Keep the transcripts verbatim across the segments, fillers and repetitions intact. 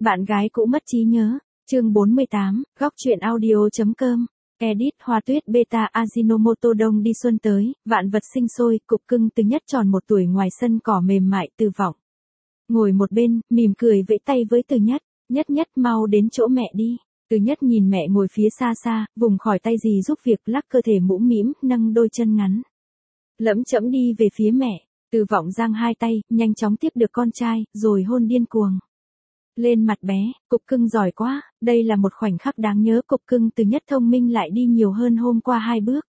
Bạn gái cũ mất trí nhớ. Chương bốn mươi tám, góc truyện audio chấm com. Edit Hoa Tuyết Beta Ajinomoto Đông đi xuân tới, vạn vật sinh sôi, cục cưng Từ Nhất tròn một tuổi ngoài sân cỏ mềm mại Từ Vọng. Ngồi một bên, mỉm cười vẫy tay với Từ Nhất, Nhất Nhất mau đến chỗ mẹ đi. Từ Nhất nhìn mẹ ngồi phía xa xa, vùng khỏi tay gì giúp việc lắc cơ thể mũm mĩm, nâng đôi chân ngắn. Lẫm chẫm đi về phía mẹ, Từ Vọng giang hai tay, nhanh chóng tiếp được con trai, rồi hôn điên cuồng lên mặt bé. Cục cưng giỏi quá, đây là một khoảnh khắc đáng nhớ. Cục cưng Từ Nhất thông minh lại đi nhiều hơn hôm qua hai bước.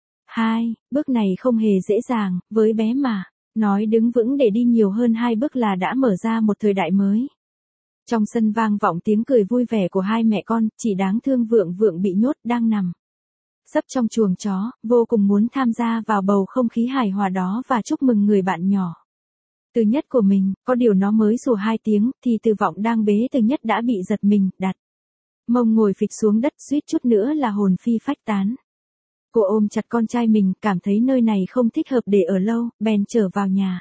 Hai, bước này không hề dễ dàng, với bé mà, nói đứng vững để đi nhiều hơn hai bước là đã mở ra một thời đại mới. Trong sân vang vọng tiếng cười vui vẻ của hai mẹ con, chỉ đáng thương Vượng Vượng bị nhốt đang nằm sấp trong chuồng chó, vô cùng muốn tham gia vào bầu không khí hài hòa đó và chúc mừng người bạn nhỏ Từ Nhất của mình. Có điều nó mới sủa hai tiếng, thì Từ Vọng đang bế Từ Nhất đã bị giật mình, đặt mông ngồi phịch xuống đất, suýt chút nữa là hồn phi phách tán. Cô ôm chặt con trai mình, cảm thấy nơi này không thích hợp để ở lâu, bèn trở vào nhà.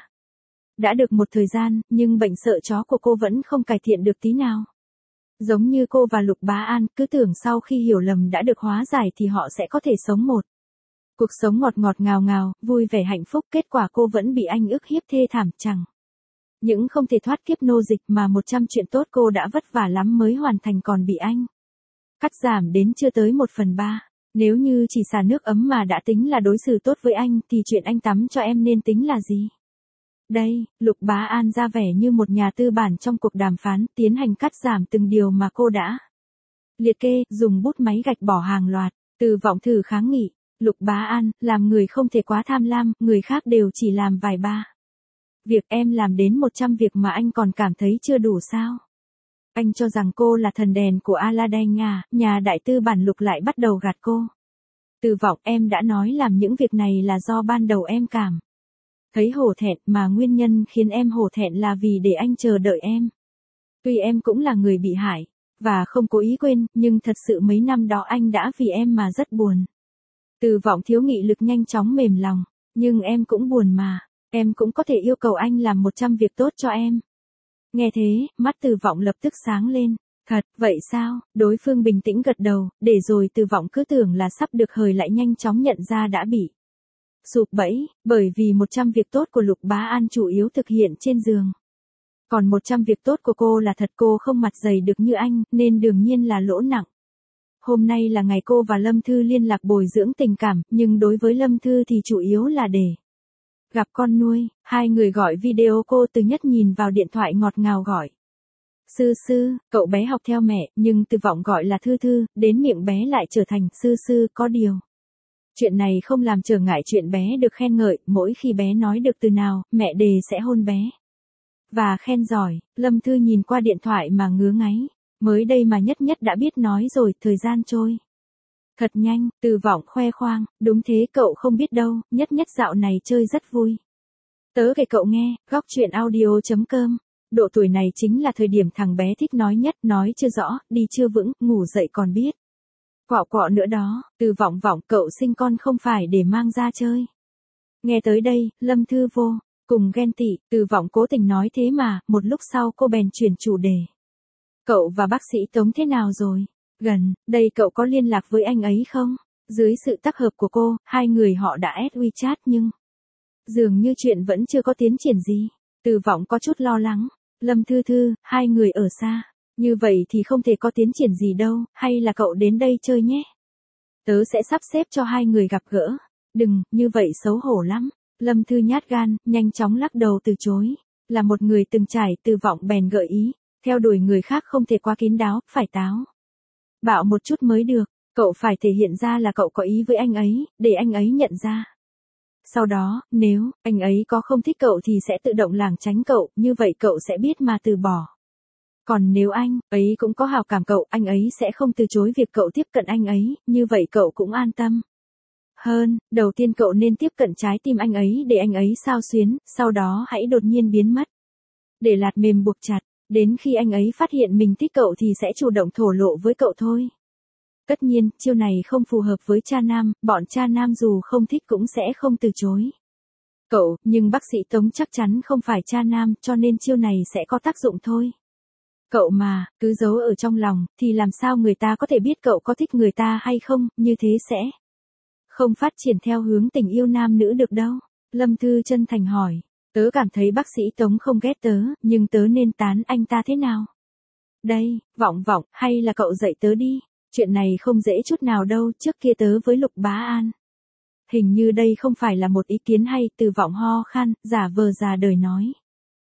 Đã được một thời gian, nhưng bệnh sợ chó của cô vẫn không cải thiện được tí nào. Giống như cô và Lục Bá An, cứ tưởng sau khi hiểu lầm đã được hóa giải thì họ sẽ có thể sống một cuộc sống ngọt ngọt ngào ngào, vui vẻ hạnh phúc. Kết quả cô vẫn bị anh ức hiếp thê thảm, chẳng những không thể thoát kiếp nô dịch mà một trăm chuyện tốt cô đã vất vả lắm mới hoàn thành còn bị anh cắt giảm đến chưa tới một phần ba. Nếu như chỉ xả nước ấm mà đã tính là đối xử tốt với anh thì chuyện anh tắm cho em nên tính là gì? Đây, Lục Bá An ra vẻ như một nhà tư bản trong cuộc đàm phán, tiến hành cắt giảm từng điều mà cô đã liệt kê, dùng bút máy gạch bỏ hàng loạt. Từ Vọng thử kháng nghị, Lục Bá An, làm người không thể quá tham lam, người khác đều chỉ làm vài ba việc, em làm đến một trăm việc mà anh còn cảm thấy chưa đủ sao? Anh cho rằng cô là thần đèn của Aladdin à? Nhà đại tư bản Lục lại bắt đầu gạt cô. Từ Vọng, em đã nói làm những việc này là do ban đầu em cảm thấy hổ thẹn, mà nguyên nhân khiến em hổ thẹn là vì để anh chờ đợi em. Tuy em cũng là người bị hại, và không cố ý quên, nhưng thật sự mấy năm đó anh đã vì em mà rất buồn. Từ Vọng thiếu nghị lực nhanh chóng mềm lòng, nhưng em cũng buồn mà, em cũng có thể yêu cầu anh làm một trăm việc tốt cho em. Nghe thế, mắt Từ Vọng lập tức sáng lên. Thật, vậy sao? Đối phương bình tĩnh gật đầu, để rồi Từ Vọng cứ tưởng là sắp được hời lại nhanh chóng nhận ra đã bị sụp bẫy, bởi vì một trăm việc tốt của Lục Bá An chủ yếu thực hiện trên giường. Còn một trăm việc tốt của cô là thật, cô không mặt dày được như anh, nên đương nhiên là lỗ nặng. Hôm nay là ngày cô và Lâm Thư liên lạc bồi dưỡng tình cảm, nhưng đối với Lâm Thư thì chủ yếu là để gặp con nuôi. Hai người gọi video cô. Từ Nhất nhìn vào điện thoại ngọt ngào gọi Sư Sư. Cậu bé học theo mẹ, nhưng Từ Vọng gọi là Thư Thư, đến miệng bé lại trở thành Sư Sư. Có điều chuyện này không làm trở ngại chuyện bé được khen ngợi, mỗi khi bé nói được từ nào, mẹ đề sẽ hôn bé và khen giỏi. Lâm Thư nhìn qua điện thoại mà ngứa ngáy, mới đây mà Nhất Nhất đã biết nói rồi. Thời gian trôi thật nhanh. Từ Vọng khoe khoang, đúng thế, cậu không biết đâu, Nhất Nhất dạo này chơi rất vui. Tớ kể cậu nghe. Góc truyện audio chấm com. Độ tuổi này chính là thời điểm thằng bé thích nói nhất, nói chưa rõ, đi chưa vững, ngủ dậy còn biết quạo quọ nữa đó. Từ Vọng Vọng, cậu sinh con không phải để mang ra chơi. Nghe tới đây, Lâm Thư vô cùng ghen tị. Từ Vọng cố tình nói thế mà, một lúc sau cô bèn chuyển chủ đề. Cậu và bác sĩ Tống thế nào rồi? Gần đây cậu có liên lạc với anh ấy không? Dưới sự tác hợp của cô, hai người họ đã add WeChat nhưng dường như chuyện vẫn chưa có tiến triển gì. Từ Vọng có chút lo lắng. Lâm Thư Thư, hai người ở xa như vậy thì không thể có tiến triển gì đâu, hay là cậu đến đây chơi nhé. Tớ sẽ sắp xếp cho hai người gặp gỡ. Đừng, như vậy xấu hổ lắm. Lâm Thư nhát gan, nhanh chóng lắc đầu từ chối. Là một người từng trải, Từ Vọng bèn gợi ý. Theo đuổi người khác không thể quá kín đáo, phải táo bạo một chút mới được. Cậu phải thể hiện ra là cậu có ý với anh ấy, để anh ấy nhận ra. Sau đó, nếu anh ấy có không thích cậu thì sẽ tự động lảng tránh cậu, như vậy cậu sẽ biết mà từ bỏ. Còn nếu anh ấy cũng có hào cảm cậu, anh ấy sẽ không từ chối việc cậu tiếp cận anh ấy, như vậy cậu cũng an tâm hơn. Đầu tiên cậu nên tiếp cận trái tim anh ấy để anh ấy xao xuyến, sau đó hãy đột nhiên biến mất. Để lạt mềm buộc chặt, đến khi anh ấy phát hiện mình thích cậu thì sẽ chủ động thổ lộ với cậu thôi. Tất nhiên, chiêu này không phù hợp với cha nam, bọn cha nam dù không thích cũng sẽ không từ chối cậu, nhưng bác sĩ Tống chắc chắn không phải cha nam, cho nên chiêu này sẽ có tác dụng thôi. Cậu mà, cứ giấu ở trong lòng, thì làm sao người ta có thể biết cậu có thích người ta hay không, như thế sẽ không phát triển theo hướng tình yêu nam nữ được đâu. Lâm Thư chân thành hỏi, tớ cảm thấy bác sĩ Tống không ghét tớ, nhưng tớ nên tán anh ta thế nào? Đây, Vọng Vọng, hay là cậu dạy tớ đi, chuyện này không dễ chút nào đâu, trước kia tớ với Lục Bá An. Hình như đây không phải là một ý kiến hay, Từ Vọng ho khan, giả vờ già đời nói.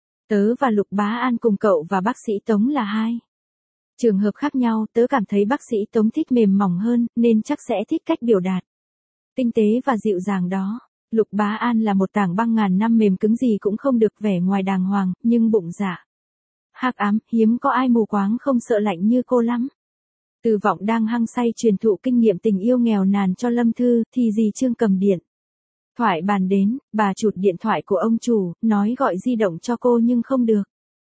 Tớ và Lục Bá An cùng cậu và bác sĩ Tống là hai trường hợp khác nhau, tớ cảm thấy bác sĩ Tống thích mềm mỏng hơn, nên chắc sẽ thích cách biểu đạt tinh tế và dịu dàng đó. Lục Bá An là một tảng băng ngàn năm mềm cứng gì cũng không được, vẻ ngoài đàng hoàng, nhưng bụng dạ hắc ám, hiếm có ai mù quáng không sợ lạnh như cô lắm. Từ Vọng đang hăng say truyền thụ kinh nghiệm tình yêu nghèo nàn cho Lâm Thư, thì dì Trương cầm điện thoại bàn đến, bà chụt điện thoại của ông chủ, nói gọi di động cho cô nhưng không được.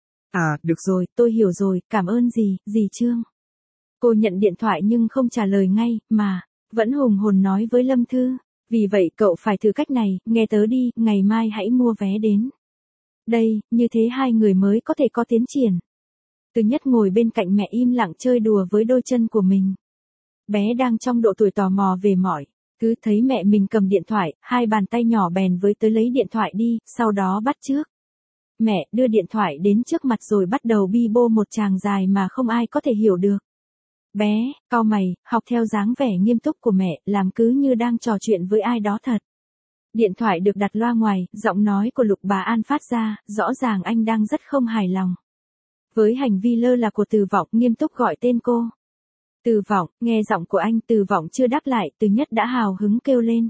À, được rồi, tôi hiểu rồi, cảm ơn dì, dì Trương. Cô nhận điện thoại nhưng không trả lời ngay, mà vẫn hùng hồn nói với Lâm Thư, vì vậy cậu phải thử cách này, nghe tớ đi, ngày mai hãy mua vé đến đây, như thế hai người mới có thể có tiến triển. Từ Nhất ngồi bên cạnh mẹ im lặng chơi đùa với đôi chân của mình. Bé đang trong độ tuổi tò mò về mỏi, cứ thấy mẹ mình cầm điện thoại, hai bàn tay nhỏ bèn với tới lấy điện thoại đi, sau đó bắt chước. Mẹ đưa điện thoại đến trước mặt rồi bắt đầu bi bô một tràng dài mà không ai có thể hiểu được. Bé, cau mày, học theo dáng vẻ nghiêm túc của mẹ, làm cứ như đang trò chuyện với ai đó thật. Điện thoại được đặt loa ngoài, giọng nói của Lục Bá An phát ra, rõ ràng anh đang rất không hài lòng với hành vi lơ là của Từ Vọng, nghiêm túc gọi tên cô. Từ Vọng, nghe giọng của anh, Từ Vọng chưa đáp lại, Từ Nhất đã hào hứng kêu lên.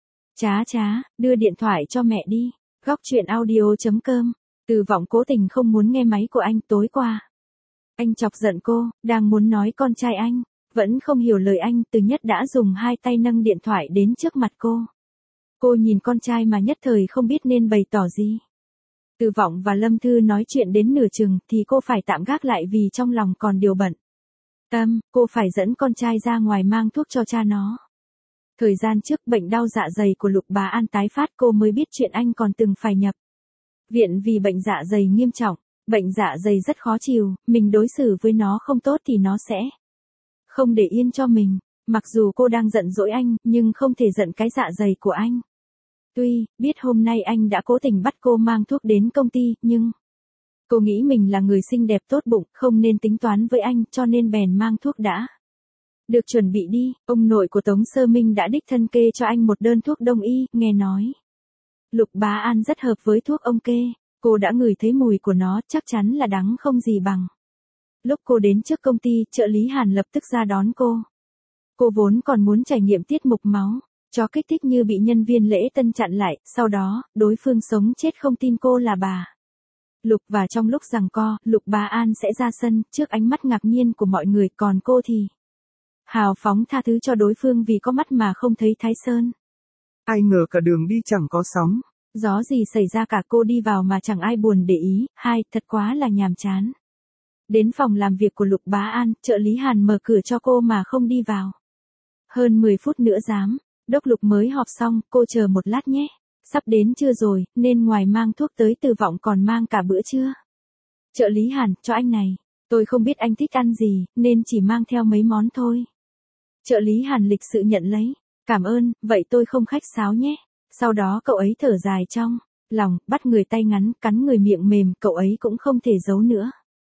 Chá chá, đưa điện thoại cho mẹ đi. Góc chuyện audio chấm com. Từ Vọng cố tình không muốn nghe máy của anh. Tối qua anh chọc giận cô, đang muốn nói con trai anh, vẫn không hiểu lời anh, Từ Nhất đã dùng hai tay nâng điện thoại đến trước mặt cô. Cô nhìn con trai mà nhất thời không biết nên bày tỏ gì. Từ Vọng và Lâm Thư nói chuyện đến nửa chừng thì cô phải tạm gác lại vì trong lòng còn điều bận tâm, cô phải dẫn con trai ra ngoài mang thuốc cho cha nó. Thời gian trước bệnh đau dạ dày của Lục Bá An tái phát, cô mới biết chuyện anh còn từng phải nhập viện vì bệnh dạ dày nghiêm trọng. Bệnh dạ dày rất khó chịu, mình đối xử với nó không tốt thì nó sẽ không để yên cho mình. Mặc dù cô đang giận dỗi anh, nhưng không thể giận cái dạ dày của anh. Tuy biết hôm nay anh đã cố tình bắt cô mang thuốc đến công ty, nhưng cô nghĩ mình là người xinh đẹp tốt bụng, không nên tính toán với anh, cho nên bèn mang thuốc đã được chuẩn bị đi. Ông nội của Tống Sơ Minh đã đích thân kê cho anh một đơn thuốc đông y, nghe nói Lục Bá An rất hợp với thuốc ông kê. Cô đã ngửi thấy mùi của nó, chắc chắn là đắng không gì bằng. Lúc cô đến trước công ty, trợ lý Hàn lập tức ra đón cô. Cô vốn còn muốn trải nghiệm tiết mục máu cho kích thích như bị nhân viên lễ tân chặn lại, sau đó, đối phương sống chết không tin cô là bà Lục, và trong lúc giằng co, Lục Bá An sẽ ra sân, trước ánh mắt ngạc nhiên của mọi người, còn cô thì hào phóng tha thứ cho đối phương vì có mắt mà không thấy Thái Sơn. Ai ngờ cả đường đi chẳng có sóng. Gió gì xảy ra cả, cô đi vào mà chẳng ai buồn để ý, hai, thật quá là nhàm chán. Đến phòng làm việc của Lục Bá An, trợ lý Hàn mở cửa cho cô mà không đi vào. Hơn mười phút nữa dám, đốc Lục mới họp xong, cô chờ một lát nhé. Sắp đến trưa rồi, nên ngoài mang thuốc tới Từ Vọng còn mang cả bữa trưa. Trợ lý Hàn, cho anh này. Tôi không biết anh thích ăn gì, nên chỉ mang theo mấy món thôi. Trợ lý Hàn lịch sự nhận lấy. Cảm ơn, vậy tôi không khách sáo nhé. Sau đó cậu ấy thở dài trong lòng, bắt người tay ngắn, cắn người miệng mềm, cậu ấy cũng không thể giấu nữa.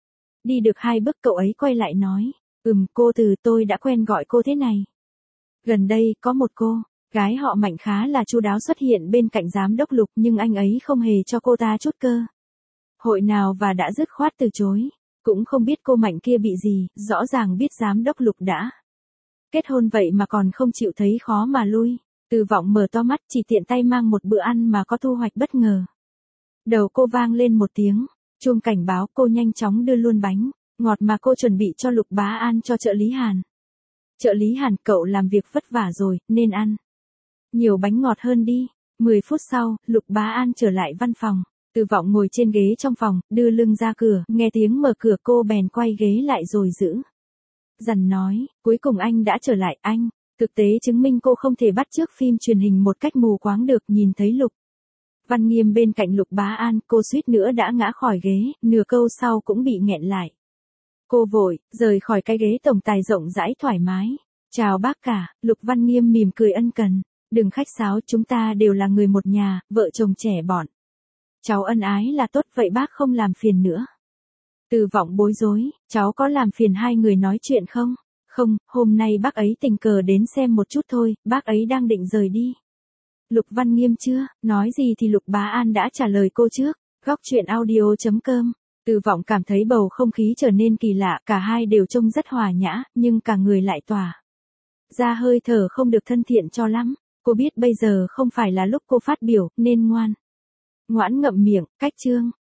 Đi được hai bước cậu ấy quay lại nói, ừm, cô Từ, tôi đã quen gọi cô thế này. Gần đây, có một cô gái họ Mạnh khá là chu đáo xuất hiện bên cạnh giám đốc Lục, nhưng anh ấy không hề cho cô ta chút cơ hội nào và đã dứt khoát từ chối. Cũng không biết cô Mạnh kia bị gì, rõ ràng biết giám đốc Lục đã kết hôn vậy mà còn không chịu thấy khó mà lui. Từ Vọng mở to mắt, chỉ tiện tay mang một bữa ăn mà có thu hoạch bất ngờ. Đầu cô vang lên một tiếng chuông cảnh báo, cô nhanh chóng đưa luôn bánh ngọt mà cô chuẩn bị cho Lục Bá An cho trợ lý Hàn. Trợ lý Hàn, cậu làm việc vất vả rồi, nên ăn nhiều bánh ngọt hơn đi. mười phút sau, Lục Bá An trở lại văn phòng. Từ Vọng ngồi trên ghế trong phòng, đưa lưng ra cửa, nghe tiếng mở cửa cô bèn quay ghế lại rồi giữ dằn nói, cuối cùng anh đã trở lại. Anh, thực tế chứng minh cô không thể bắt chước phim truyền hình một cách mù quáng được. Nhìn thấy Lục Văn Nghiêm bên cạnh Lục Bá An, cô suýt nữa đã ngã khỏi ghế, nửa câu sau cũng bị nghẹn lại. Cô vội, rời khỏi cái ghế tổng tài rộng rãi thoải mái. Chào bác cả, Lục Văn Nghiêm mỉm cười ân cần. Đừng khách sáo, chúng ta đều là người một nhà, vợ chồng trẻ bọn. Cháu ân ái là tốt, vậy bác không làm phiền nữa. Từ Vọng bối rối, cháu có làm phiền hai người nói chuyện không? Không, hôm nay bác ấy tình cờ đến xem một chút thôi, bác ấy đang định rời đi. Lục Văn Nghiêm chưa, nói gì thì Lục Bá An đã trả lời cô trước. Góc chuyện audio chấm com. Từ Vọng cảm thấy bầu không khí trở nên kỳ lạ, cả hai đều trông rất hòa nhã, nhưng cả người lại tỏa ra hơi thở không được thân thiện cho lắm. Cô biết bây giờ không phải là lúc cô phát biểu, nên ngoan ngoãn ngậm miệng, cách chương.